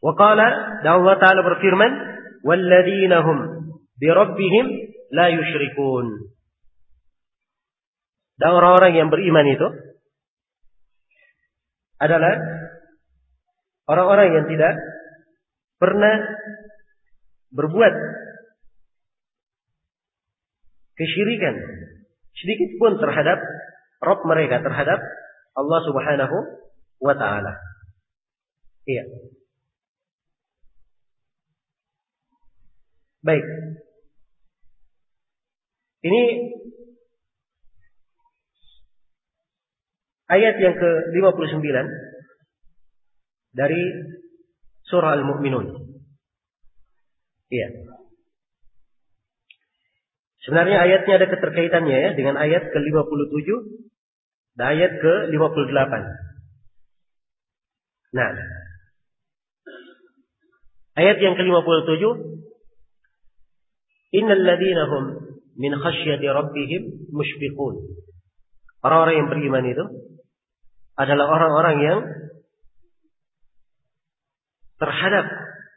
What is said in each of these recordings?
Wa qala, dan Allah Ta'ala berfirman, walladzina hum bi rabbihim la yusyrikun. Dan orang-orang yang beriman itu adalah orang-orang yang tidak pernah berbuat kesyirikan sedikit pun terhadap Rabb mereka, terhadap Allah Subhanahu wa Ta'ala. Iya. Baik. Ini ayat yang ke-59 dari surah Al-Mu'minun. Iya. Sebenarnya ayatnya ada keterkaitannya ya dengan ayat ke-57 dan ayat ke-58. Nah, ayat yang ke-57, innal ladzina hum min khasyati rabbihim mushfiqun. Orang-orang yang beriman itu adalah orang-orang yang terhadap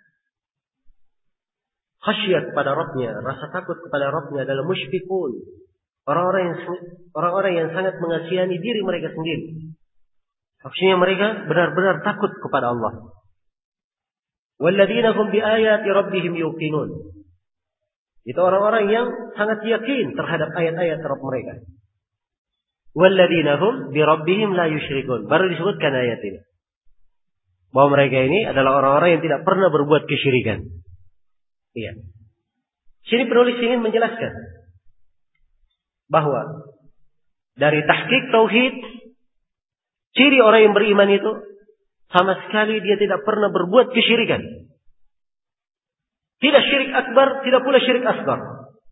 khasyat kepada Rabbnya, rasa takut kepada Rabbnya adalah musyfiqun. Orang-orang yang sangat mengasihani diri mereka sendiri. Maksudnya mereka benar-benar takut kepada Allah. Walladzina hum biayati rabbihim yuqinun. Itu orang-orang yang sangat yakin terhadap ayat-ayat Rabb mereka. Walladzina hum bi rabbihim la yusyrikun. Baru disebutkan ayat ini. Bahwa mereka ini adalah orang-orang yang tidak pernah berbuat kesyirikan. Iya. Sini penulis ingin menjelaskan bahwa dari tahqiq tauhid, ciri orang yang beriman itu sama sekali dia tidak pernah berbuat kesyirikan. Tidak syirik akbar, tidak pula syirik asghar.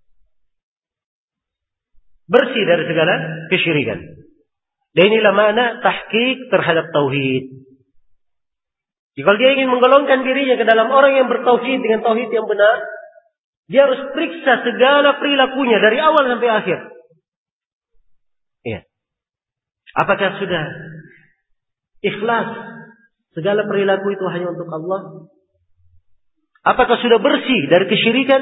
Bersih dari segala kesyirikan. Dan inilah makna tahqiq terhadap tauhid. Jika dia ingin menggolongkan dirinya ke dalam orang yang bertauhid dengan tauhid yang benar, dia harus periksa segala perilakunya dari awal sampai akhir. Ya. Apakah sudah ikhlas segala perilaku itu hanya untuk Allah? Apakah sudah bersih dari kesyirikan?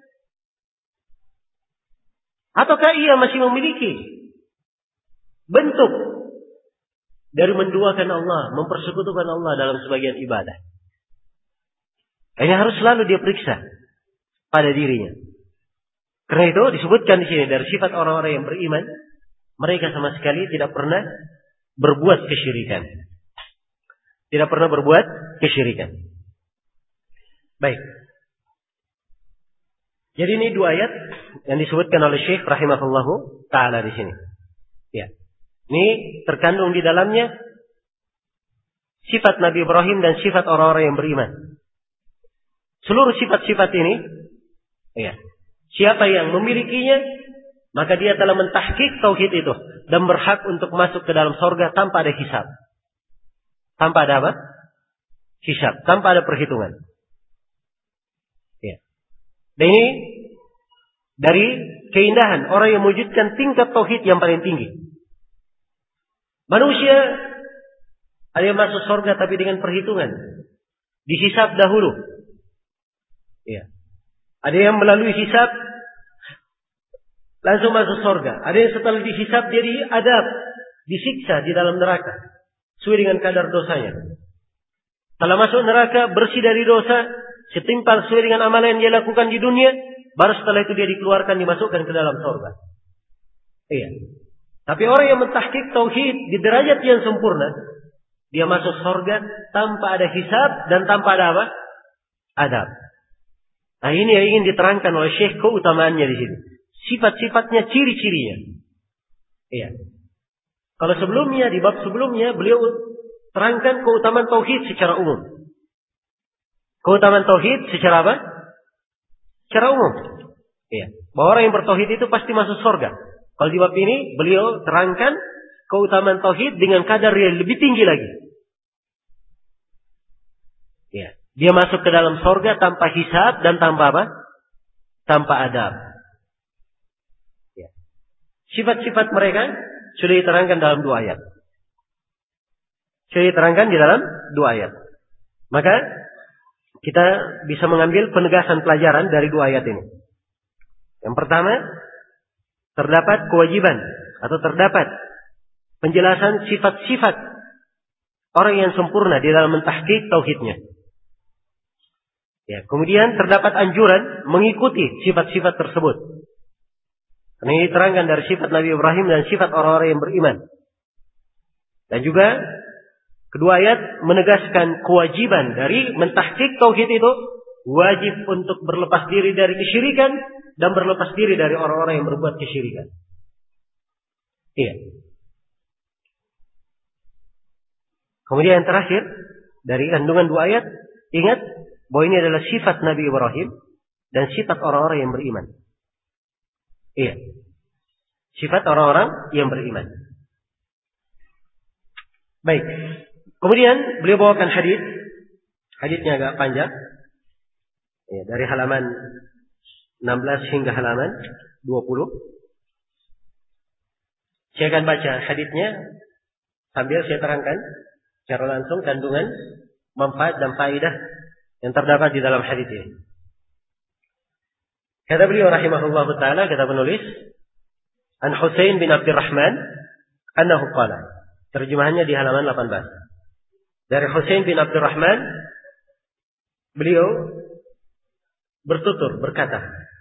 Ataukah ia masih memiliki bentuk dari menduakan Allah, mempersekutukan Allah dalam sebagian ibadah? Ini harus selalu dia periksa pada dirinya. Karena itu disebutkan di sini dari sifat orang-orang yang beriman, mereka sama sekali tidak pernah berbuat kesyirikan. Tidak pernah berbuat kesyirikan. Baik. Jadi ini dua ayat yang disebutkan oleh Syekh rahimahullahu ta'ala di sini. Ya. Ini terkandung di dalamnya sifat Nabi Ibrahim dan sifat orang-orang yang beriman. Seluruh sifat-sifat ini, ya, siapa yang memilikinya, maka dia telah mentahqiq tauhid itu dan berhak untuk masuk ke dalam surga tanpa ada hisab. Tanpa ada apa? Hisab, tanpa ada perhitungan. Ya. Dan ini dari keindahan orang yang mewujudkan tingkat tauhid yang paling tinggi. Manusia ada yang masuk surga tapi dengan perhitungan. Dihisab dahulu. Ya. Ada yang melalui hisab langsung masuk surga. Ada yang setelah dihisab dia diadab, disiksa di dalam neraka sesuai dengan kadar dosanya. Setelah masuk neraka bersih dari dosa, setimpal sesuai dengan amalan yang dia lakukan di dunia, baru setelah itu dia dikeluarkan, dimasukkan ke dalam surga. Iya. Tapi orang yang mentahqiq tauhid di derajat yang sempurna, dia masuk surga tanpa ada hisab dan tanpa ada apa? Adab. Nah, ini yang ingin diterangkan oleh Syekh keutamaannya di sini. Sifat-sifatnya, ciri-cirinya. Iya. Kalau sebelumnya, di bab sebelumnya, beliau terangkan keutamaan tauhid secara umum. Keutamaan tauhid secara apa? Secara umum. Iya. Bahwa orang yang bertauhid itu pasti masuk surga. Kalau di bab ini, beliau terangkan keutamaan tauhid dengan kadar yang lebih tinggi lagi. Iya. Dia masuk ke dalam surga tanpa hisab dan tanpa apa? Tanpa adab. Ya. Sifat-sifat mereka sudah diterangkan dalam dua ayat. Sudah diterangkan di dalam dua ayat. Maka kita bisa mengambil penegasan pelajaran dari dua ayat ini. Yang pertama, terdapat kewajiban atau terdapat penjelasan sifat-sifat orang yang sempurna di dalam mentahqiq tauhidnya. Ya, kemudian terdapat anjuran mengikuti sifat-sifat tersebut. Ini diterangkan dari sifat Nabi Ibrahim dan sifat orang-orang yang beriman. Dan juga kedua ayat menegaskan kewajiban dari mentahqiq tauhid itu wajib untuk berlepas diri dari kesyirikan dan berlepas diri dari orang-orang yang berbuat kesyirikan. Iya. Kemudian yang terakhir dari kandungan dua ayat, ingat bahwa ini adalah sifat Nabi Ibrahim dan sifat orang-orang yang beriman. Iya. Sifat orang-orang yang beriman. Baik. Kemudian beliau bawakan hadis. Hadisnya agak panjang. Ya, dari halaman 16 hingga halaman 20. Saya akan baca hadisnya sambil saya terangkan secara langsung kandungan manfaat dan faedah yang terdapat di dalam hadis ini. Kata beliau rahimahullah ta'ala, kata penulis, An Husain bin Abdurrahman annahu qala. Terjemahannya di halaman 18. Dari Husain bin Abdurrahman, beliau bertutur berkata,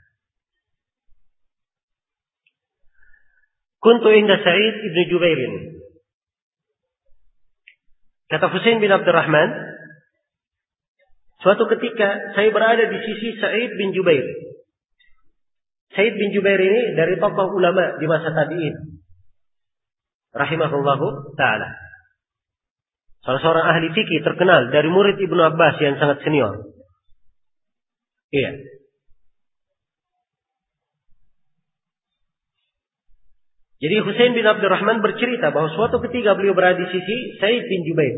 Kuntu inda Sa'id ibn Jubair. Kata Husain bin Abdurrahman, suatu ketika saya berada di sisi Sa'id bin Jubair. Sa'id bin Jubair ini dari tokoh ulama di masa tabi'in, rahimahullahu ta'ala. Salah seorang ahli fikih terkenal dari murid Ibnu Abbas yang sangat senior. Iya. Jadi Husain bin Abdurrahman bercerita bahwa suatu ketika beliau berada di sisi Sa'id bin Jubair.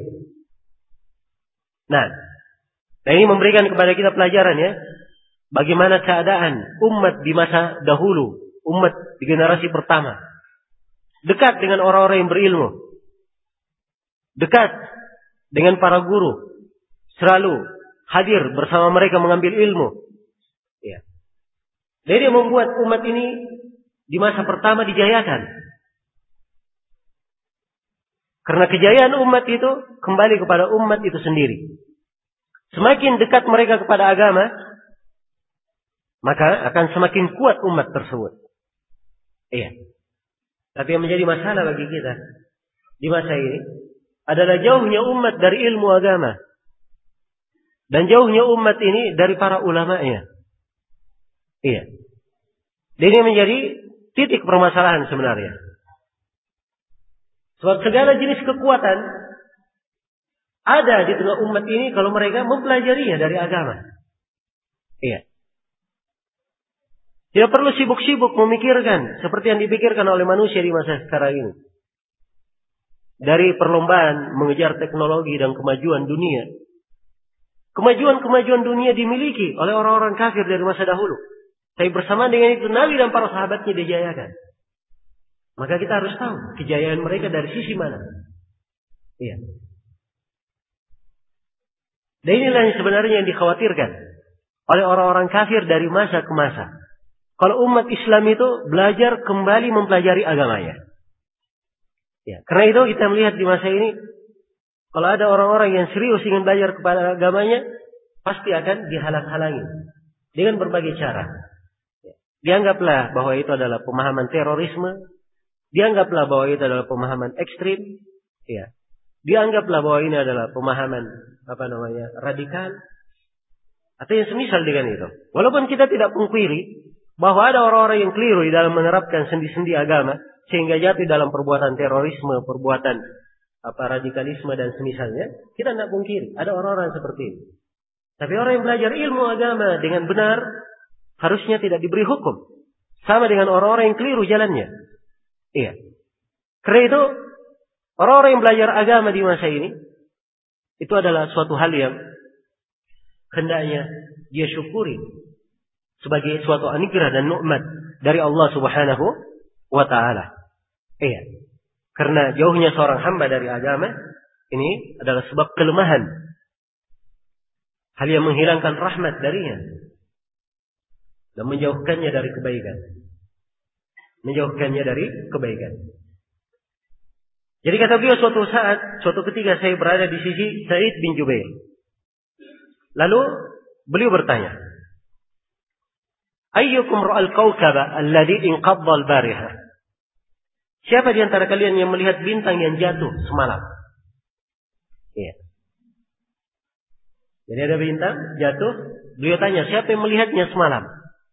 Nah ini memberikan kepada kita pelajaran ya. Bagaimana keadaan umat di masa dahulu, umat di generasi pertama. Dekat dengan orang-orang yang berilmu. Dekat dengan para guru. Selalu hadir bersama mereka mengambil ilmu. Ya. Jadi membuat umat ini di masa pertama dijayakan. Karena kejayaan umat itu kembali kepada umat itu sendiri. Semakin dekat mereka kepada agama, maka akan semakin kuat umat tersebut. Iya. Tapi yang menjadi masalah bagi kita di masa ini adalah jauhnya umat dari ilmu agama. Dan jauhnya umat ini dari para ulama'nya. Iya. Dan ini menjadi titik permasalahan sebenarnya. Sebab segala jenis kekuatan ada di tengah umat ini kalau mereka mempelajarinya dari agama. Iya. Tidak perlu sibuk-sibuk memikirkan seperti yang dipikirkan oleh manusia di masa sekarang ini. Dari perlombaan mengejar teknologi dan kemajuan dunia. Kemajuan-kemajuan dunia dimiliki oleh orang-orang kafir dari masa dahulu. Tapi bersama dengan itu Nabi dan para sahabatnya dijayakan. Maka kita harus tahu kejayaan mereka dari sisi mana. Iya. Dan inilah yang sebenarnya yang dikhawatirkan oleh orang-orang kafir dari masa ke masa. Kalau umat Islam itu belajar kembali mempelajari agamanya. Ya, karena itu kita melihat di masa ini, kalau ada orang-orang yang serius ingin belajar kepada agamanya, pasti akan dihalang-halangi dengan berbagai cara. Ya. Dianggaplah bahwa itu adalah pemahaman terorisme, dianggaplah bahwa itu adalah pemahaman ekstrim, ya. Dianggaplah bahwa ini adalah pemahaman radikal, atau yang semisal dengan itu. Walaupun kita tidak pungkiri bahwa ada orang-orang yang keliru di dalam menerapkan sendi-sendi agama sehingga jatuh dalam perbuatan terorisme, perbuatan radikalisme dan semisalnya, kita tidak pungkiri ada orang-orang seperti ini. Tapi orang yang belajar ilmu agama dengan benar harusnya tidak diberi hukum sama dengan orang-orang yang keliru jalannya. Iya. Karena itu orang-orang yang belajar agama di masa ini itu adalah suatu hal yang hendaknya dia syukuri sebagai suatu anugerah dan nikmat dari Allah Subhanahu wa ta'ala. Iya. Karena jauhnya seorang hamba dari agama ini adalah sebab kelemahan hal yang menghilangkan rahmat darinya dan menjauhkannya dari kebaikan. Menjauhkannya dari kebaikan. Jadi kata beliau, suatu ketika saya berada di sisi Sa'id bin Jubair. Lalu beliau bertanya, ayyukum ra'al kawkaba alladhi inqadda al-bariha? Siapa di antara kalian yang melihat bintang yang jatuh semalam? Iya. Jadi ada bintang jatuh, beliau tanya, siapa yang melihatnya semalam?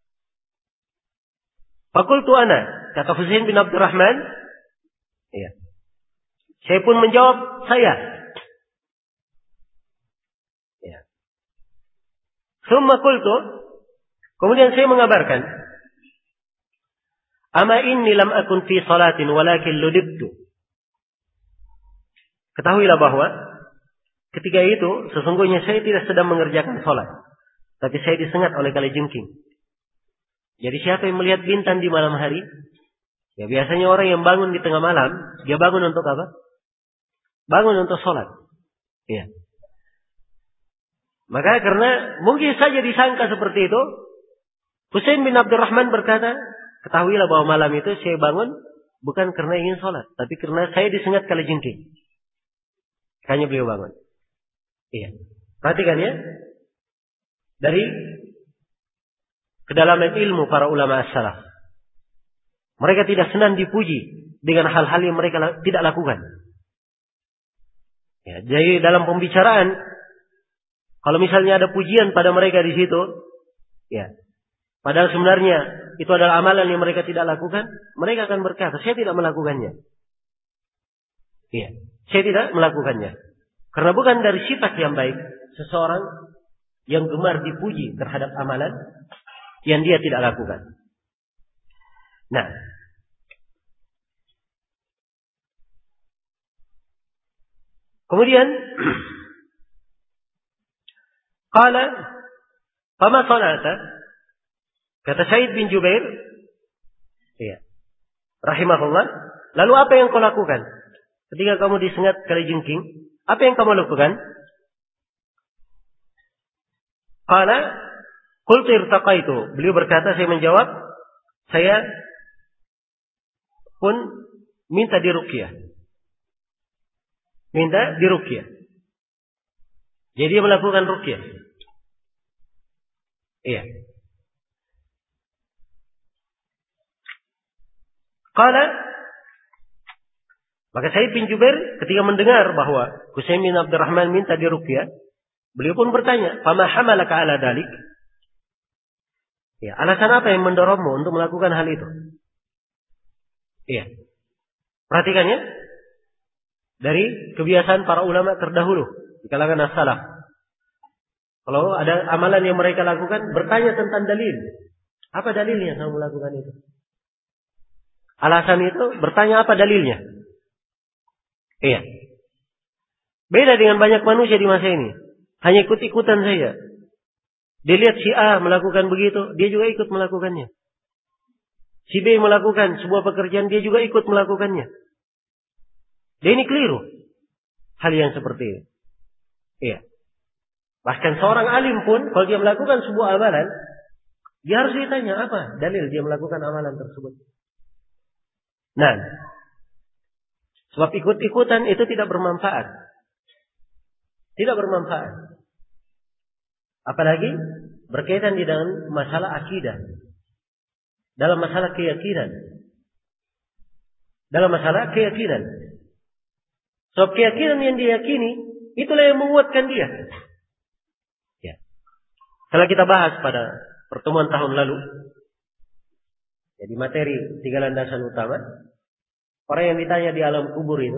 Fakultu ana, kata Husain bin Abdurrahman. Iya. Saya pun menjawab, saya. Iya. Summa qultu, kemudian saya mengabarkan, ama inni lam akun fi salatin walakin ludibtu. Ketahuilah bahwa ketika itu sesungguhnya saya tidak sedang mengerjakan salat, tapi saya disengat oleh kalajengking. Jadi siapa yang melihat bintang di malam hari? Ya biasanya orang yang bangun di tengah malam, dia bangun untuk apa? Bangun untuk salat. Ya. Maka karena mungkin saja disangka seperti itu, Husain bin Abdurrahman berkata, ketahuilah bahwa malam itu saya bangun bukan karena ingin salat, tapi karena saya disengat kalajengking. Makanya beliau bangun. Iya. Perhatikan ya. Dari kedalaman ilmu para ulama as-salaf. Mereka tidak senang dipuji dengan hal-hal yang mereka tidak lakukan. Ya, jadi dalam pembicaraan, kalau misalnya ada pujian pada mereka di situ, ya, padahal sebenarnya itu adalah amalan yang mereka tidak lakukan, mereka akan berkata, saya tidak melakukannya. Ya, saya tidak melakukannya. Karena bukan dari sifat yang baik seseorang yang gemar dipuji terhadap amalan yang dia tidak lakukan. Nah, kemudian qala fama sana'ta, kata Sa'id bin Jubair, ya, rahimahullah, lalu apa yang kau lakukan ketika kamu disengat kalajengking? Apa yang kamu lakukan? Qala qultu irtaqaitu. Beliau berkata, saya menjawab, saya pun minta diruqyah. Minta diruqyah. Jadi dia melakukan ruqyah. Iya. Qala, maka Sa'id bin Jubair ketika mendengar bahwa Husain bin Abdurrahman minta diruqyah, beliau pun bertanya, "Fama hamalaka ala dalik?" Ya, alasan apa yang mendorongmu untuk melakukan hal itu? Iya. Perhatikan ya. Dari kebiasaan para ulama terdahulu di kalangan as-salaf. Kalau ada amalan yang mereka lakukan, bertanya tentang dalil. Apa dalilnya kamu melakukan itu? Alasan itu bertanya apa dalilnya? Iya. Beda dengan banyak manusia di masa ini. Hanya ikut-ikutan saja. Dia lihat si A melakukan begitu, dia juga ikut melakukannya. Si B melakukan sebuah pekerjaan, dia juga ikut melakukannya. Dia ini keliru hal yang seperti ini. Iya. Bahkan seorang alim pun kalau dia melakukan sebuah amalan, dia harus ditanya apa dalil dia melakukan amalan tersebut. Nah, sebab ikut-ikutan itu tidak bermanfaat. Tidak bermanfaat. Apalagi berkaitan di dalam masalah akidah. Dalam masalah keyakinan. Dalam masalah keyakinan. Sebab keyakinan yang diyakini, itulah yang menguatkan dia. Ya. Setelah kita bahas pada pertemuan tahun lalu, jadi materi 3 landasan utama, orang yang ditanya di alam kubur itu,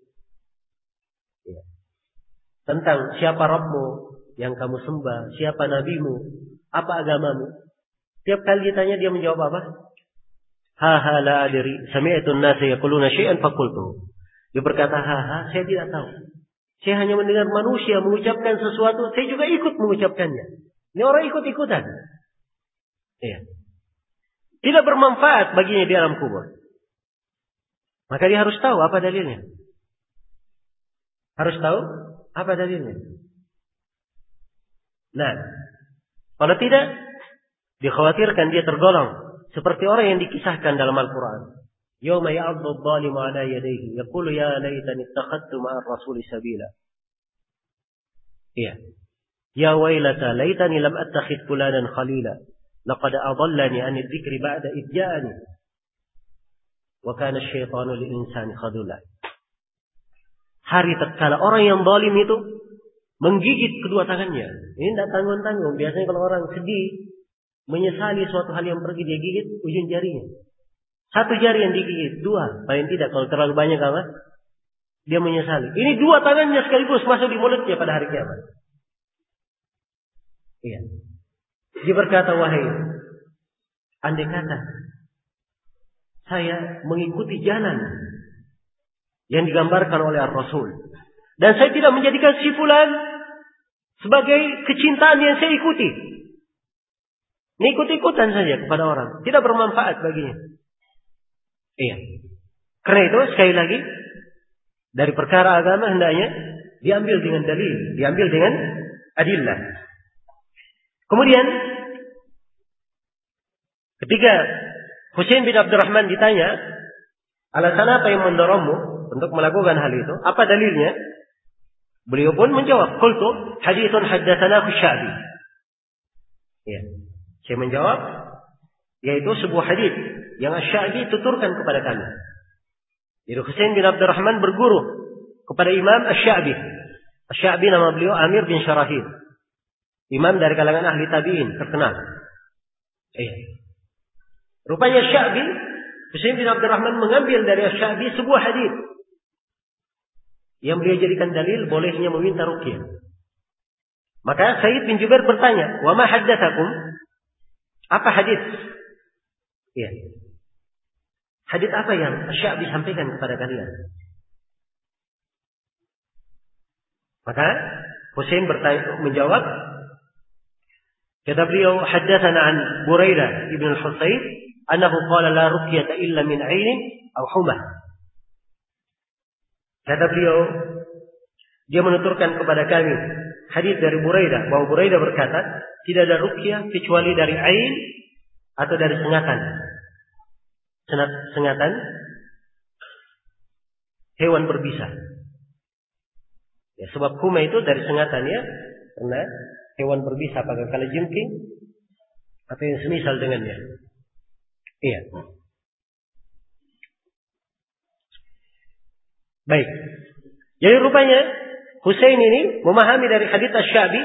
ya, tentang siapa Rabbmu yang kamu sembah, siapa nabimu, apa agamamu. Tiap kali ditanya dia menjawab apa? Ha la adri, sami'tu an-nasa yaquluna syai'an faqultu. Dia berkata, saya tidak tahu. Saya hanya mendengar manusia mengucapkan sesuatu, saya juga ikut mengucapkannya. Ini orang ikut-ikutan. Ya. Tidak bermanfaat baginya di alam kubur. Maka dia harus tahu apa dalilnya. Harus tahu apa dalilnya. Nah, kalau tidak, dikhawatirkan dia tergolong seperti orang yang dikisahkan dalam Al-Quran. Yawma ya'addu adh-dhalimu 'ala yadayhi yaqulu ya laitani ittakhadtu ma'ar rasuli sabila. Iya. Ya wailata laitani lam attakhidh fulanan khalila. Laqad adallani 'ani dzikri ba'da idh ja'ani. Wa kana asy-syaitanu lil insani khadula. Hari tatkala orang yang zalim itu menggigit kedua tangannya. Ini tidak tanggung-tanggung. Biasanya kalau orang sedih, menyesali suatu hal yang pergi, dia gigit ujung jarinya. Satu jari yang digigit, dua. Paling tidak kalau terlalu banyak apa? Dia menyesali. Ini dua tangannya sekaligus masuk di mulutnya pada hari kiamat. Iya. Dia berkata, wahai, andai kata saya mengikuti jalan yang digambarkan oleh Ar-Rasul, dan saya tidak menjadikan si fulan sebagai kecintaan yang saya ikuti. Ini ikut-ikutan saja kepada orang, tidak bermanfaat baginya. Iya. Karena itu sekali lagi, dari perkara agama hendaknya diambil dengan dalil, diambil dengan adillah. Kemudian ketika Husain bin Abdurrahman ditanya, alasan apa yang mendorongmu untuk melakukan hal itu? Apa dalilnya? Beliau pun menjawab, qultu haditsun haddatsanahu Sya'bi. Ya. Saya menjawab, yaitu sebuah hadis yang Asy-Sya'bi tuturkan kepada kami. Jadi Husain bin Abdurrahman berguru kepada Imam Asy-Sya'bi. Asy-Sya'bi nama beliau Amir bin Syarahil. Imam dari kalangan ahli tabi'in terkenal. Rupanya Sya'bi, Husain bin Abdurrahman mengambil dari Asy-Sya'bi sebuah hadis yang beliau jadikan dalil bolehnya meminta ruqyah. Maka Said bin Jubair bertanya, "Wa ma haddatsakum?" Apa hadis? Ya. Hadis apa yang Asy-Sya'bi sampaikan kepada kalian? Maka Husain menjawab, kata beliau, "Haddatsana an Buraidah ibn al-Husayb annahu qala la ruqyata illa min 'ainin aw humah." Kata beliau, dia menuturkan kepada kami hadis dari Buraidah, bahwa Buraidah berkata, tidak ada ruqyah kecuali dari ain atau dari sengatan. Sengatan hewan berbisa. Ya, sebab kuma itu dari sengatan ya, karena hewan berbisa, apakah kalajengking atau yang semisal dengannya. Iya. Baik. Jadi rupanya Husain ini memahami dari hadits Asy-Sya'bi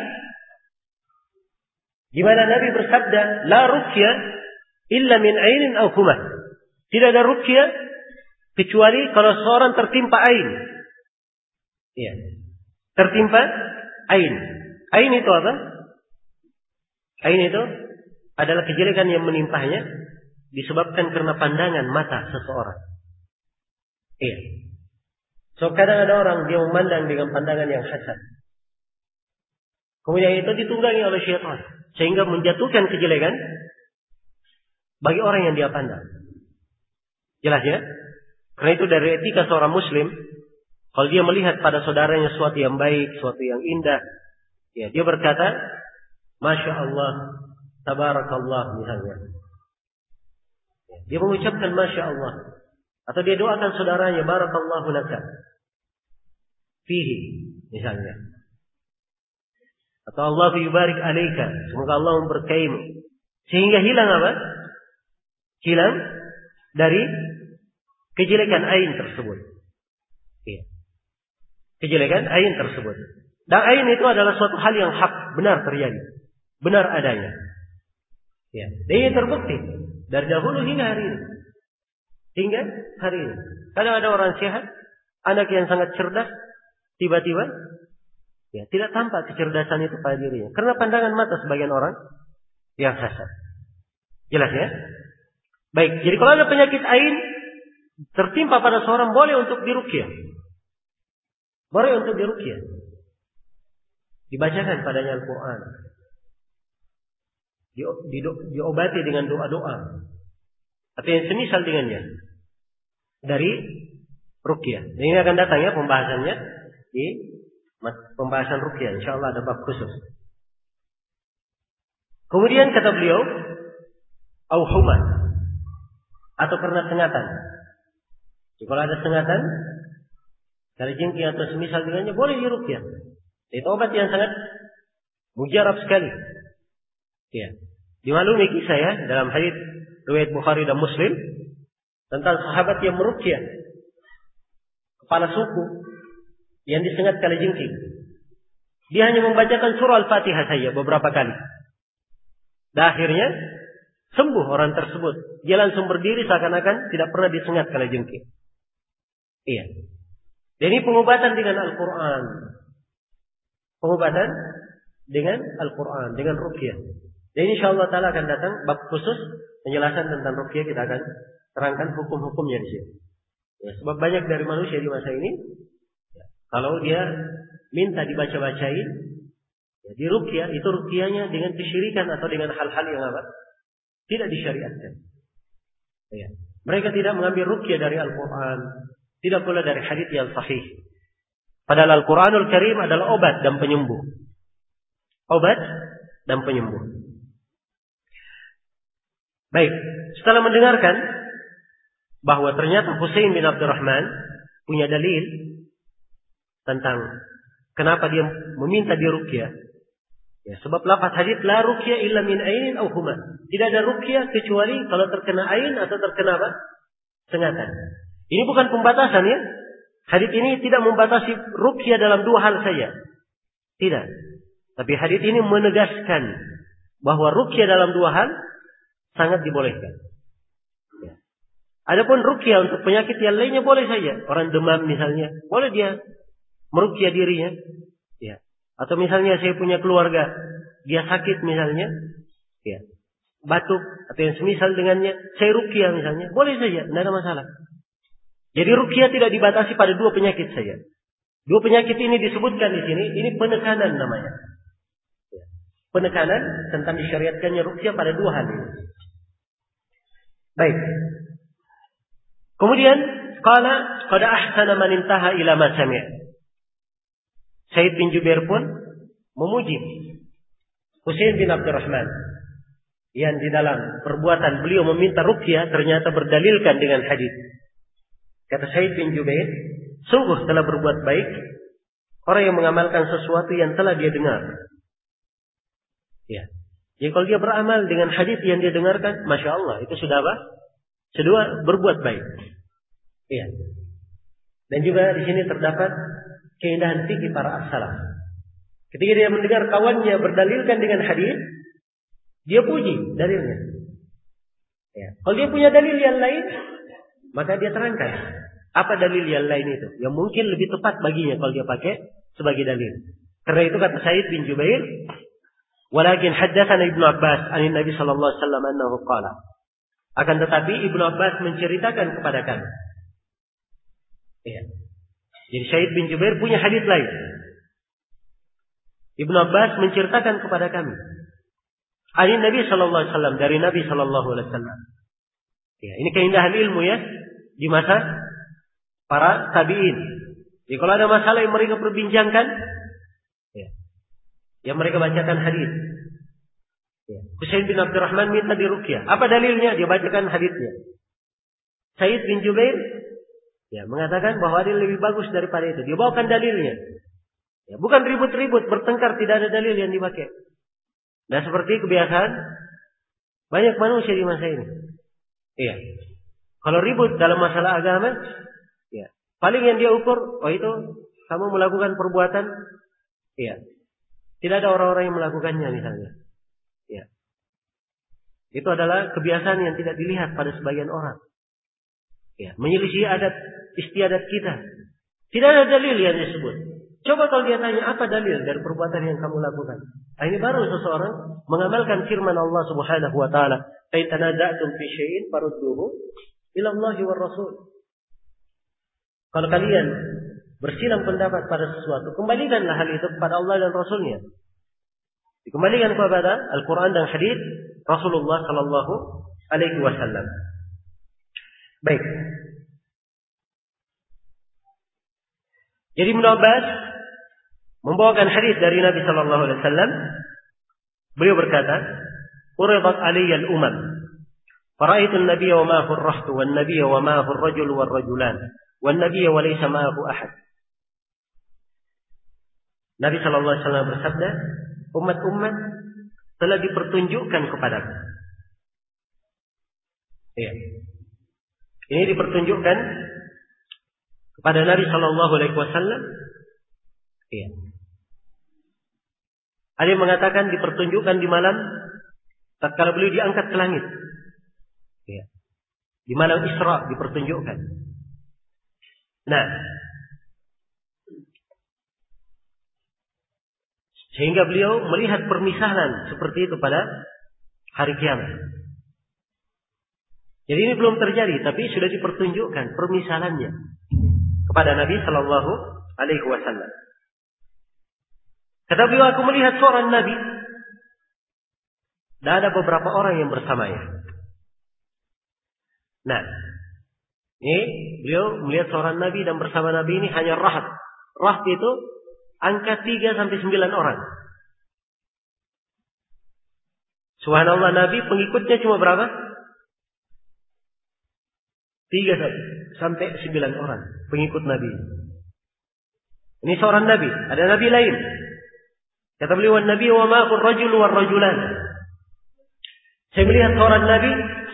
di mana Nabi bersabda, la ruqya illa min ainin aw humah. Tidak ada ruqyah kecuali kalau seorang tertimpa ain. Iya. Tertimpa ain. Ain itu apa? Ain itu adalah kejelekan yang menimpahnya disebabkan karena pandangan mata seseorang. Iya. So kadang ada orang dia memandang dengan pandangan yang hasad. Kemudian itu ditunggangi oleh syaitan sehingga menjatuhkan kejelekan bagi orang yang dia pandang. Jelas ya? Karena itu dari etika seorang muslim, kalau dia melihat pada saudaranya sesuatu yang baik, sesuatu yang indah, ya dia berkata, Masya Allah, Tabarakallah misalnya. Dia mengucapkan Masya Allah. Atau dia doakan saudaranya, Barakallahu laka fihi misalnya. Atau Allah yubarik alaika, semoga Allah memberkaimu. Sehingga hilang apa? Hilang dari kejelekan ain tersebut. Iya. Kejelekan ain tersebut. Dan ain itu adalah suatu hal yang hak, benar terjadi. Benar adanya. Ya. Dan ini terbukti dari dahulu hingga hari ini. Hingga hari ini. Kadang ada orang sehat, anak yang sangat cerdas, tiba-tiba ya tidak tampak kecerdasan itu pada dirinya. Karena pandangan mata sebagian orang yang hasad. Jelas ya? Baik, jadi kalau ada penyakit ain tertimpa pada seorang, boleh untuk diruqyah. Boleh untuk diruqyah. Dibacakan padanya Al-Quran. Diobati dengan doa-doa. Atau yang semisal dengannya. Dari ruqyah. Ini akan datang ya pembahasannya di pembahasan ruqyah. InsyaAllah ada bab khusus. Kemudian kata beliau, au huma, atau karena sengatan. Jadi kalau ada sengatan, kalajengking atau semisal dengannya boleh diruqyah. Itu obat yang sangat mujarab sekali. Ya. Dimaklumi kisah ya dalam hadits riwayat Bukhari dan Muslim tentang sahabat yang meruqyah kepala suku yang disengat kalajengking. Dia hanya membacakan surah Al-Fatihah saja beberapa kali. Dan akhirnya sembuh orang tersebut. Dia langsung berdiri seakan-akan tidak pernah disengat kalajengking. Iya. Dan ini pengobatan dengan Al-Quran. Pengobatan dengan Al-Quran, dengan ruqyah. Dan insyaAllah ta'ala akan datang bab khusus penjelasan tentang ruqyah. Kita akan terangkan hukum-hukumnya di sini. Ya, sebab banyak dari manusia di masa ini, ya, kalau dia minta dibaca-bacain, ya, di ruqyah, itu ruqyahnya dengan kesyirikan atau dengan hal-hal yang apa? Tidak disyariatkan. Ya. Mereka tidak mengambil ruqyah dari Al-Quran, tidak pula dari hadits yang sahih. Padahal Al-Quranul Karim adalah obat dan penyembuh. Obat dan penyembuh. Baik, setelah mendengarkan bahwa ternyata Husain bin Abdurrahman punya dalil tentang kenapa dia meminta diruqyah. Ya, sebab lafaz hadits la ruqyah illa min ainin aw huma. Tidak ada ruqyah kecuali kalau terkena ain atau terkena apa? Sengatan. Ini bukan pembatasan ya. Hadits ini tidak membatasi ruqyah dalam dua hal saja. Tidak. Tapi hadits ini menegaskan bahwa ruqyah dalam dua hal sangat dibolehkan. Ya. Adapun ruqyah untuk penyakit yang lainnya boleh saja. Orang demam misalnya, boleh dia meruqyah dirinya. Ya. Atau misalnya saya punya keluarga, dia sakit misalnya, ya, batuk atau yang semisal dengannya, saya ruqyah misalnya, boleh saja, tidak ada masalah. Jadi ruqyah tidak dibatasi pada dua penyakit saja. Dua penyakit ini disebutkan di sini, ini penekanan namanya. Ya. Penekanan tentang disyariatkannya ruqyah pada dua hal ini. Baik. Kemudian qala qad ahsana man intaha ila ma sami'. Said bin Jubair pun memuji Husain bin Abdurrahman yang di dalam perbuatan beliau meminta ruqyah ternyata berdalilkan dengan hadis. Kata Said bin Jubair, sungguh telah berbuat baik orang yang mengamalkan sesuatu yang telah dia dengar. Ya. Jadi kalau dia beramal dengan hadis yang dia dengarkan, Masya Allah, itu sudah apa? Sudah berbuat baik. Ya. Dan juga di sini terdapat keindahan fikih para as-salaf. Ketika dia mendengar kawannya berdalilkan dengan hadis, dia puji dalilnya. Ya. Kalau dia punya dalil yang lain, maka dia terangkan apa dalil yang lain itu yang mungkin lebih tepat baginya kalau dia pakai sebagai dalil. Karena itu kata Said bin Jubair, walakin haddatsana Ibnu Abbas an Nabi sallallahu alaihi wasallam annahu qala. Akan tetapi Ibnu Abbas menceritakan kepada kami. Ya. Jadi Said bin Jubair punya hadis lain. Ibnu Abbas menceritakan kepada kami. Ani Nabi sallallahu alaihi wasallam, dari Nabi sallallahu alaihi wasallam. Ya, ini keindahan ilmu ya di masa para tabi'in. Jadi kalau ada masalah yang mereka perbincangkan, ya, yang mereka bacakan hadis. Ya. Husain bin Abdurrahman minta diruqyah. Apa dalilnya? Dia bacakan hadisnya. Said bin Jubair ya, mengatakan bahwa ada lebih bagus daripada itu. Dia bawakan dalilnya. Ya, bukan ribut-ribut, bertengkar, tidak ada dalil yang dipakai. Dan seperti kebiasaan banyak manusia di masa ini. Iya. Kalau ribut dalam masalah agama, ya, paling yang dia ukur, oh itu kamu melakukan perbuatan, iya. Tidak ada orang-orang yang melakukannya misalnya. Ya. Itu adalah kebiasaan yang tidak dilihat pada sebagian orang. Ya, menyelisih adat istiadat kita. Tidak ada dalil yang disebut. Coba kalau dia tanya apa dalil dari perbuatan yang kamu lakukan. Nah, ini baru seseorang mengamalkan firman Allah Subhanahu wa taala, "Fa tanaza'tum fi syai'in farudduhu ila Allah wa Rasul." Kalau kalian bersilang pendapat pada sesuatu, kembalikanlah hal itu kepada Allah dan Rasulnya. Dikembalikan kepada Al-Quran dan hadis Rasulullah sallallahu alaihi wasallam. Baik. Jadi Ibnu Abbas membawakan hadis dari Nabi sallallahu alaihi wasallam. Beliau berkata, uridat alayya al-umam. Fara'aitu an-nabiyya wa ma'ahu ar-rahtu wan-nabiyya wa ma'ahu ar-rajulu war-rajulan wan-nabiyya wa laysa ma'ahu ahad. Nabi sallallahu alaihi wasallam bersabda, umat-umat telah dipertunjukkan kepadaku. Iya. Ini dipertunjukkan kepada Nabi sallallahu alaihi wasallam. Iya. Ada yang mengatakan dipertunjukkan di malam tatkala beliau diangkat ke langit. Iya. Di malam Isra dipertunjukkan. Nah, sehingga beliau melihat permisalan seperti itu pada hari kiamat. Jadi ini belum terjadi, tapi sudah dipertunjukkan permisalannya kepada Nabi Sallallahu Alaihi Wasallam. Kata beliau, aku melihat seorang Nabi dan ada beberapa orang yang bersamanya. Nah, ini beliau melihat seorang Nabi dan bersama Nabi ini hanya rahat. Rahat itu angka 3 sampai 9 orang. Subhanallah, Nabi pengikutnya cuma berapa? 3 sampai 9 orang pengikut Nabi. Ini seorang Nabi, ada Nabi lain. Kata beliau, Nabi wa ma'ahu ar-rajulu war-rajulan. Saya melihat seorang Nabi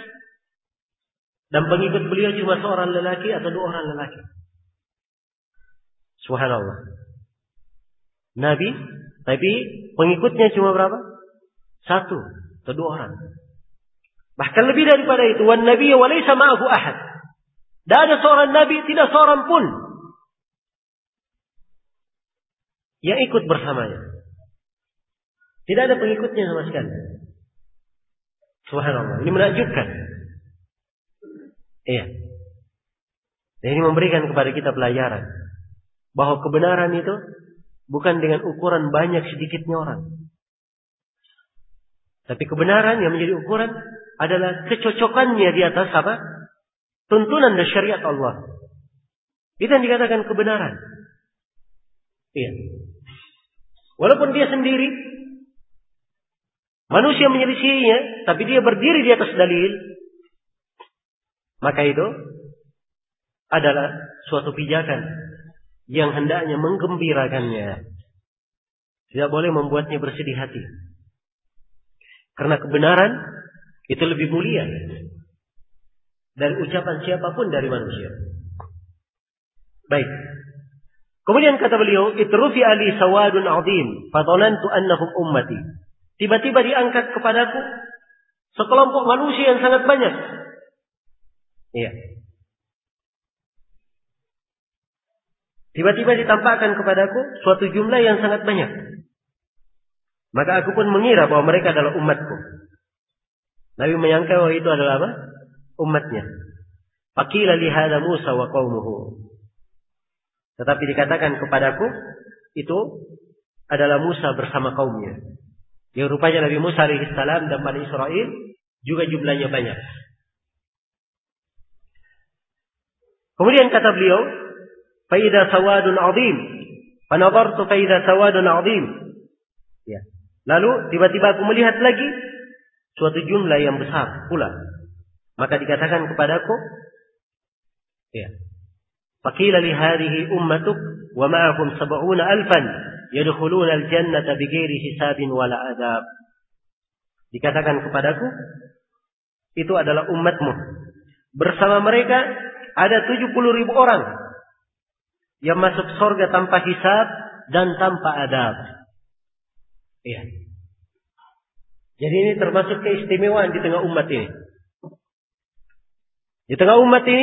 dan pengikut beliau cuma seorang lelaki atau 2 orang lelaki. Subhanallah. Nabi, tapi pengikutnya cuma berapa? 1 atau 2 orang. Bahkan lebih daripada itu, wan nabiyyu wa laysa ma'ahu ahad. Tidak ada seorang nabi, tidak seorang pun yang ikut bersamanya. Tidak ada pengikutnya sama sekali. Subhanallah, ini menakjubkan. Iya. Dan ini memberikan kepada kita pelajaran bahwa kebenaran itu bukan dengan ukuran banyak sedikitnya orang. Tapi kebenaran yang menjadi ukuran adalah kecocokannya di atas apa? Tuntunan dan syariat Allah. Itu yang dikatakan kebenaran. Iya. Walaupun dia sendiri, manusia menyelisihinya, tapi dia berdiri di atas dalil, maka itu adalah suatu pijakan yang hendaknya menggembirakannya. Tidak boleh membuatnya bersedih hati. Karena kebenaran itu lebih mulia dari ucapan siapapun dari manusia. Baik. Kemudian kata beliau, itrufi ali sawadun azim, fadhanantu annahum ummati. Tiba-tiba diangkat kepadaku sekelompok manusia yang sangat banyak. Iya. Tiba-tiba ditampakkan kepadaku suatu jumlah yang sangat banyak. Maka aku pun mengira bahwa mereka adalah umatku. Nabi menyangka bahwa itu adalah apa? Umatnya. Faqila li hadza Musa wa qaumuhu. Tetapi dikatakan kepadaku itu adalah Musa bersama kaumnya. Yang rupanya Nabi Musa alaihi salam dan Bani Israel juga jumlahnya banyak. Kemudian kata beliau, fa idza sawadun 'azim. Fa nadartu fa idza sawadun 'azim. Ya. Lalu tiba-tiba aku melihat lagi suatu jumlah yang besar pula. Maka dikatakan kepadaku, ya. Faqila li hadhihi ummatuk wa ma'ahum 70,000 yadkhuluna al-jannata bighairi hisabin wala adab. Dikatakan kepadaku, itu adalah umatmu. Bersama mereka ada 70,000 orang yang masuk surga tanpa hisab dan tanpa adab. Iya. Jadi ini termasuk keistimewaan di tengah umat ini. Di tengah umat ini,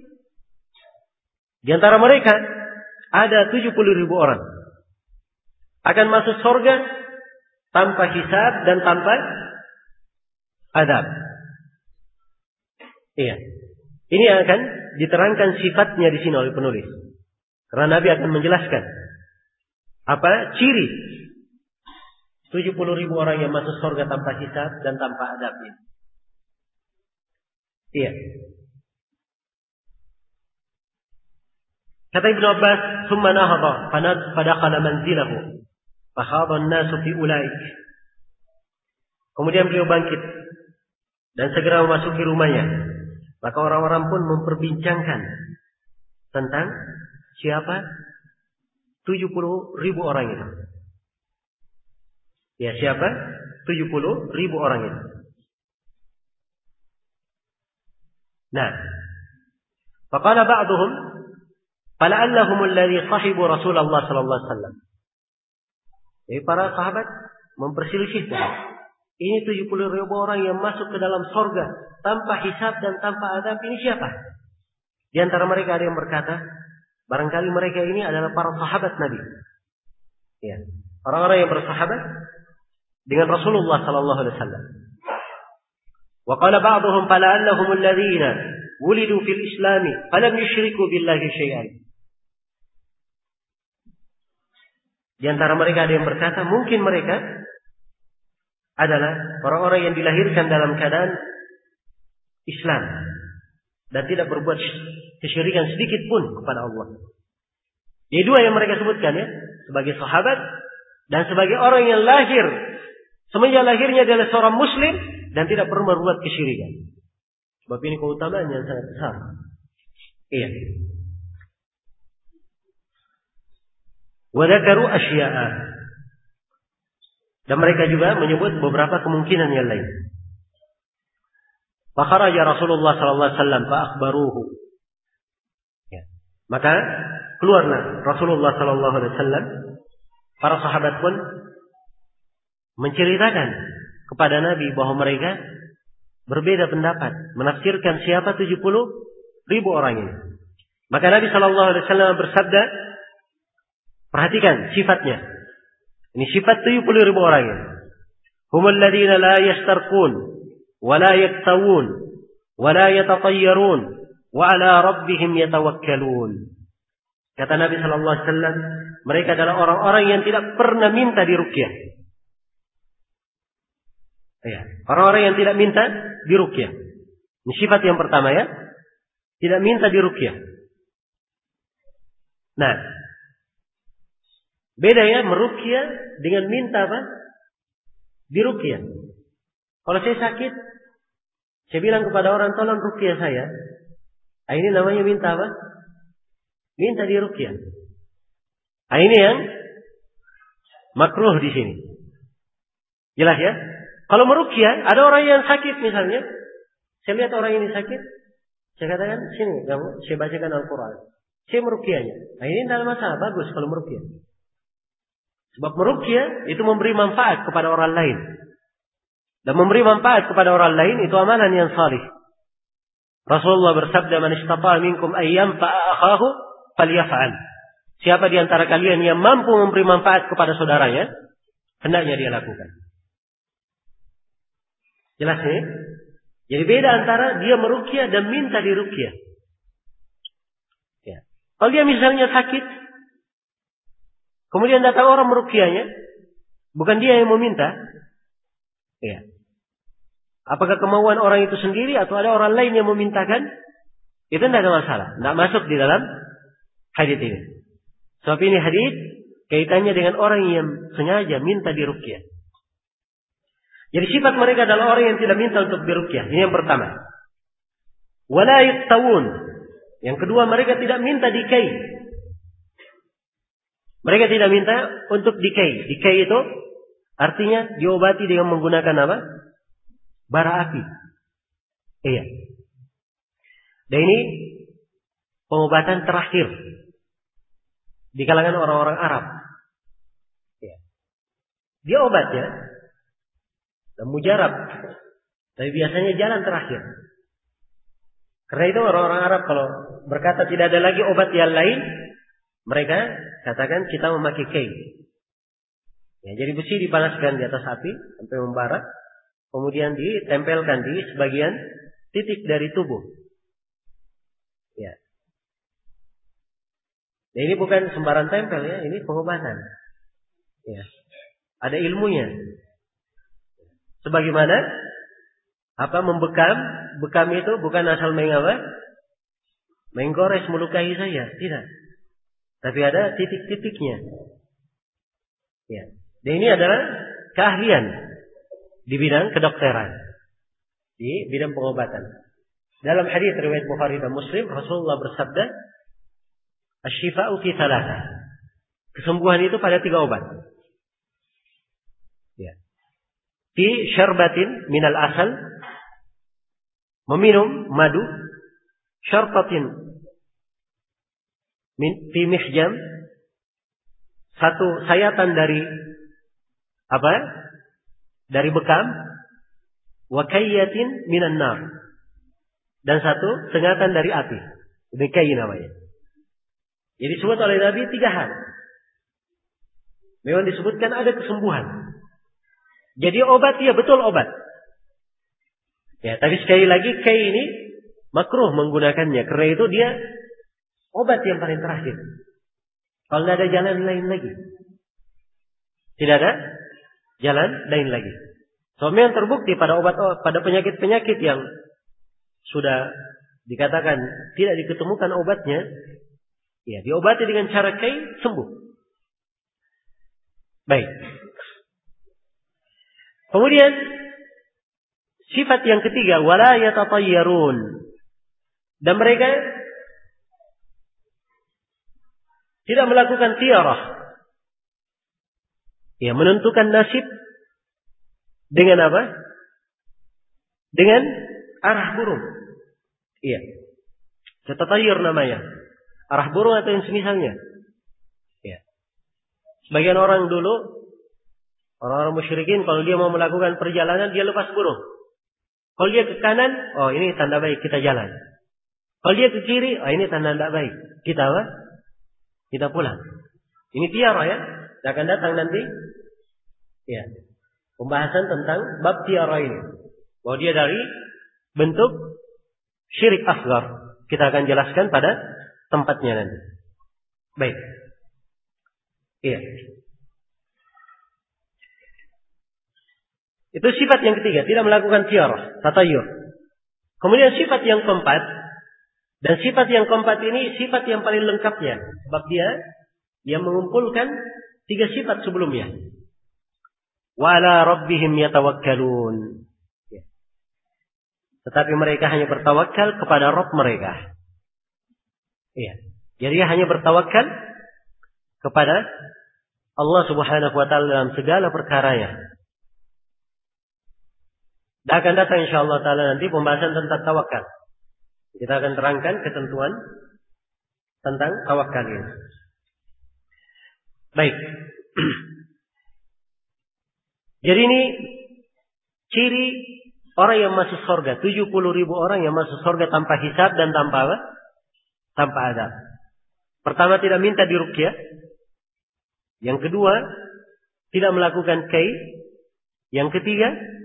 di antara mereka ada 70,000 orang akan masuk surga tanpa hisab dan tanpa adab. Iya. Ini akan diterangkan sifatnya di sini oleh penulis. Karena Nabi akan menjelaskan apa ciri 70,000 orang yang masuk surga tanpa hisab dan tanpa adab ini. Iya. Kata Ibnu Abbas, "Tsumma nahadha fadakhala manzilahu, fakhadha an-nasu fi ulaik." Kemudian beliau bangkit dan segera memasuki rumahnya. Maka orang-orang pun memperbincangkan tentang siapa 70.000 orang itu. Ya, siapa 70.000 orang itu. Nah, faqala ba'duhum fala'allahum alladhi sahibu Rasulullah sallallahu alaihi wasallam. Jadi para sahabat memperselisihkan. Ini 70.000 orang yang masuk ke dalam surga tanpa hisab dan tanpa azab. Ini siapa? Di antara mereka ada yang berkata, barangkali mereka ini adalah para sahabat Nabi. Ya, orang-orang yang bersahabat dengan Rasulullah sallallahu alaihi wasallam. Wa qala ba'dhum fala'allahum alladhina wulidu fil Islam falam yusyriku billahi syai'an. Di antara mereka ada yang berkata, mungkin mereka adalah orang-orang yang dilahirkan dalam keadaan Islam dan tidak berbuat kesyirikan sedikit pun kepada Allah. Ini dua yang mereka sebutkan ya, sebagai sahabat dan sebagai orang yang lahir semenjak lahirnya adalah seorang muslim dan tidak pernah berbuat kesyirikan. Sebab ini keutamaan yang sangat besar. Iya. Wa dzakaru asya'a. Dan mereka juga menyebut beberapa kemungkinan yang lain. Fa kharaja Rasulullah sallallahu alaihi wasallam fa akhbaruhu. Ya. Maka keluarlah Rasulullah sallallahu alaihi wasallam, para sahabat pun menceritakan kepada Nabi bahwa mereka berbeda pendapat menafsirkan siapa 70.000 orang ini. Maka Nabi sallallahu alaihi wasallam bersabda, perhatikan sifatnya. Ini sifat 70.000 orang ini. Humul ladzina la yastarqun wa la yaktawun wa la yatatayyarun wa ala rabbihim yatawakkalun. Kata Nabi sallallahu alaihi wasallam, mereka adalah orang-orang yang tidak pernah minta diruqyah. Ya, orang-orang yang tidak minta diruqyah. Ini sifat yang pertama ya. Tidak minta diruqyah. Nah, beda ya meruqyah dengan minta apa? Diruqyah. Kalau saya sakit, saya bilang kepada orang, tolong ruqyah saya. Nah, ini namanya minta apa? Minta diruqyah. Nah, ini yang makruh di sini. Jelas ya? Kalau meruqyah, ada orang yang sakit misalnya. Saya lihat orang ini sakit, saya katakan, sini kamu, saya bacakan Al-Quran. Saya meruqyahnya. Nah, ini tidak ada masalah, bagus kalau meruqyah. Sebab meruqyah itu memberi manfaat kepada orang lain. Dan memberi manfaat kepada orang lain itu amalan yang salih. Rasulullah bersabda, man istata'a minkum an yanfa'a akhahu falyaf'al. Siapa di antara kalian yang mampu memberi manfaat kepada saudaranya, hendaknya dia lakukan. Jelas nih? Jadi beda antara dia meruqyah dan minta diruqyah. Ya. Kalau dia misalnya sakit, kemudian datang orang meruqyahnya, bukan dia yang meminta. Ya. Apakah kemauan orang itu sendiri atau ada orang lain yang memintakan? Itu tidak ada masalah. Tidak masuk di dalam hadits ini. Sebab ini hadits kaitannya dengan orang yang sengaja minta diruqyah. Jadi sifat mereka adalah orang yang tidak minta untuk diruqyah. Ini yang pertama. Wala yaktawun. Yang kedua, mereka tidak minta dikai. Mereka tidak minta untuk dikai. Dikai itu artinya diobati dengan menggunakan apa? Bara api. Iya. Dan ini pengobatan terakhir di kalangan orang-orang Arab. Iya. Dia obatnya dan mujarab. Tapi biasanya jalan terakhir. Karena itu orang-orang Arab kalau berkata tidak ada lagi obat yang lain, mereka katakan kita memakai kai. Ya, jadi besi dipanaskan di atas api sampai membara, kemudian ditempelkan di sebagian titik dari tubuh. Ya. Nah, ini bukan sembarang tempel ya, ini pengobatan. Ya. Ada ilmunya. Sebagaimana apa bekam itu bukan asal menggores melukai saja, tidak. Tapi ada titik-titiknya. Ya. Dan ini adalah keahlian di bidang kedokteran, di bidang pengobatan. Dalam hadis riwayat Bukhari dan Muslim, Rasulullah bersabda, "Asy-syifa'u fi thalatha." Kesembuhan itu pada 3 obat. Ya. Fi syarbatin minal asal, meminum madu, syartatin fi mihjam, satu sayatan dari apa? Dari bekam, wa kayyatin minan nar, dan satu sengatan dari api. Ini kayy namanya. Jadi disebut oleh Nabi 3 hal. Memang disebutkan ada kesembuhan. Jadi obat, ya betul obat. Ya, tapi sekali lagi kayy ini makruh menggunakannya, karena itu dia obat yang paling terakhir. Kalau tidak ada jalan lain lagi. Tidak ada jalan lain lagi. Soalnya yang terbukti pada penyakit-penyakit yang sudah dikatakan tidak diketemukan obatnya, ya diobati dengan cara kayy, sembuh. Baik. Kemudian sifat yang ketiga, wala yatatayyarun. Dan mereka tidak melakukan tiarah. Ya, menentukan nasib dengan apa? Dengan arah burung. Iya. Yatatayyar namanya. Arah burung atau yang semisalnya. Ya. Sebagian orang dulu, orang-orang musyrikin, kalau dia mau melakukan perjalanan, dia lepas burung. Kalau dia ke kanan, oh ini tanda baik, kita jalan. Kalau dia ke kiri, oh ini tanda tidak baik, kita apa? Kita pulang. Ini tiara ya. Akan datang nanti ya, pembahasan tentang bab tiara ini. Bahwa dia dari bentuk syirik asghar. Kita akan jelaskan pada tempatnya nanti. Baik. Iya. Itu sifat yang ketiga, tidak melakukan tiara, tatayyur. Kemudian sifat yang keempat, dan sifat yang keempat ini sifat yang paling lengkapnya, sebab dia mengumpulkan 3 sifat sebelumnya. Wa ala rabbihim yatawakkalun. Ya. Tetapi mereka hanya bertawakal kepada Rabb mereka. Iya. Jadi hanya bertawakal kepada Allah Subhanahu wa taala dalam segala perkaranya. Dan akan datang insyaallah taala nanti pembahasan tentang tawakal. Kita akan terangkan ketentuan tentang tawakal ini. Baik. Jadi ini ciri orang yang masuk surga. 70.000 orang yang masuk surga tanpa hisab dan tanpa apa? Tanpa azab. Pertama, tidak minta diruqyah. Yang kedua, tidak melakukan kayy. Yang ketiga,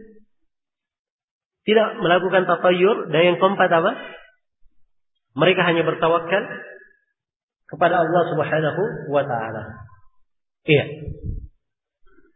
tidak melakukan tatayyur. Dan yang keempat apa? Mereka hanya bertawakal kepada Allah Subhanahu wa ta'ala. Iya.